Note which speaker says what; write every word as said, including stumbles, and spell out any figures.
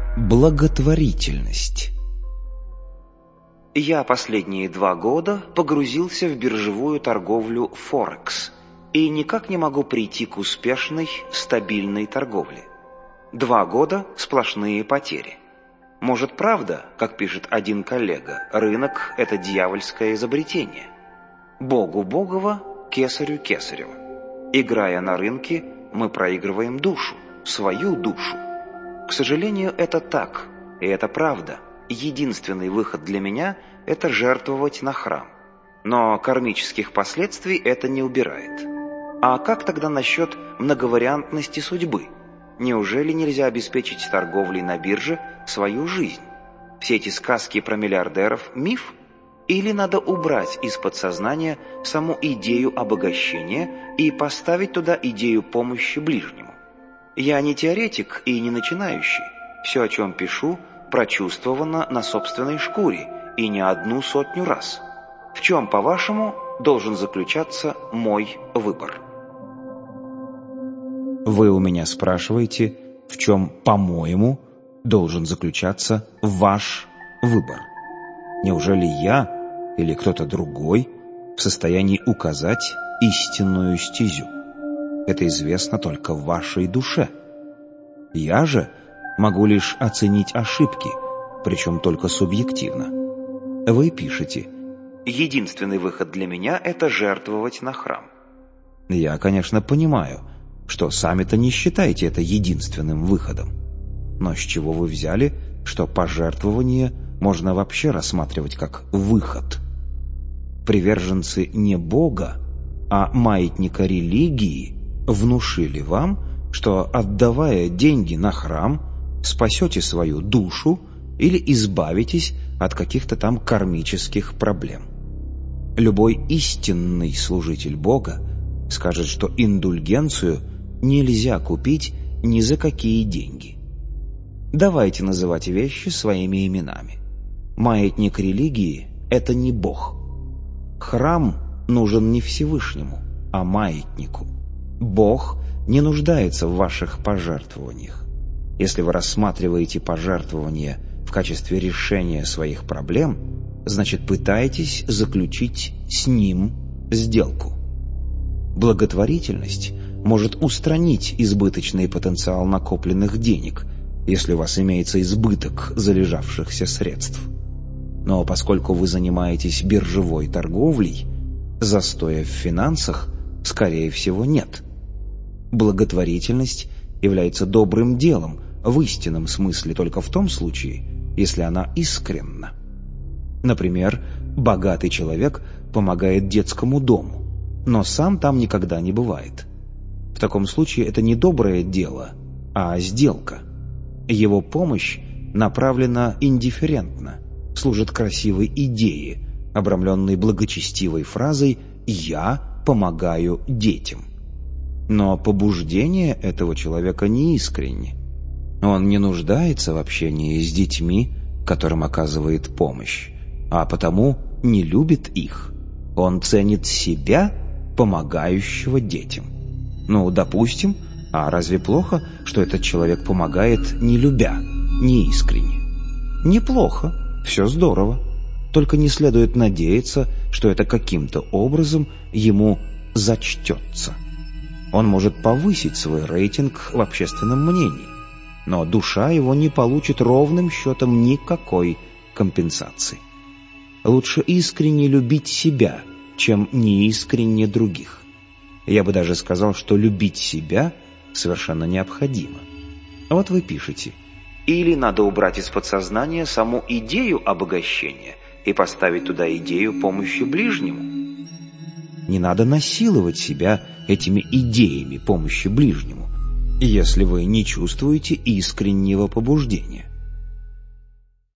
Speaker 1: Благотворительность.
Speaker 2: Я последние два года погрузился в биржевую торговлю Форекс и никак не могу прийти к успешной, стабильной торговле. Два года сплошные потери. Может, правда, как пишет один коллега, рынок – это дьявольское изобретение? Богу Богова, кесарю Кесарева. Играя на рынке, мы проигрываем душу, свою душу. К сожалению, это так, и это правда. Единственный выход для меня – это жертвовать на храм. Но кармических последствий это не убирает. А как тогда насчет многовариантности судьбы? Неужели нельзя обеспечить торговлей на бирже свою жизнь? Все эти сказки про миллиардеров – миф? Или надо убрать из подсознания саму идею обогащения и поставить туда идею помощи ближнему? Я не теоретик и не начинающий. Все, о чем пишу, прочувствовано на собственной шкуре и не одну сотню раз. В чем, по-вашему, должен заключаться мой выбор?
Speaker 1: Вы у меня спрашиваете, в чем, по-моему, должен заключаться ваш выбор. Неужели я или кто-то другой в состоянии указать истинную стезю? Это известно только в вашей душе. Я же могу лишь оценить ошибки, причем только субъективно. Вы пишете:
Speaker 2: единственный выход для меня – это жертвовать на храм.
Speaker 1: Я, конечно, понимаю, что сами-то не считаете это единственным выходом. Но с чего вы взяли, что пожертвование можно вообще рассматривать как выход? Приверженцы не Бога, а маятника религии внушили вам, что, отдавая деньги на храм, спасете свою душу или избавитесь от каких-то там кармических проблем. Любой истинный служитель Бога скажет, что индульгенцию нельзя купить ни за какие деньги. Давайте называть вещи своими именами. Маятник религии – это не Бог. Храм нужен не Всевышнему, а маятнику. Бог не нуждается в ваших пожертвованиях. Если вы рассматриваете пожертвования в качестве решения своих проблем, значит, пытаетесь заключить с Ним сделку. Благотворительность может устранить избыточный потенциал накопленных денег, если у вас имеется избыток залежавшихся средств. Но поскольку вы занимаетесь биржевой торговлей, застоя в финансах, скорее всего, нет. Благотворительность является добрым делом в истинном смысле только в том случае, если она искренна. Например, богатый человек помогает детскому дому, но сам там никогда не бывает. В таком случае это не доброе дело, а сделка. Его помощь направлена индифферентно, служит красивой идее, обрамленной благочестивой фразой «я помогаю детям». Но побуждение этого человека не искренне. Он не нуждается в общении с детьми, которым оказывает помощь, а потому не любит их. Он ценит себя, помогающего детям. Ну, допустим, а разве плохо, что этот человек помогает, не любя, не искренне? Неплохо, все здорово. Только не следует надеяться, что это каким-то образом ему зачтется. Он может повысить свой рейтинг в общественном мнении, но душа его не получит ровным счетом никакой компенсации. Лучше искренне любить себя, чем неискренне других. Я бы даже сказал, что любить себя совершенно необходимо. Вот вы пишете:
Speaker 2: или надо убрать из подсознания саму идею обогащения и поставить туда идею помощи ближнему.
Speaker 1: Не надо насиловать себя этими идеями помощи ближнему, если вы не чувствуете искреннего побуждения.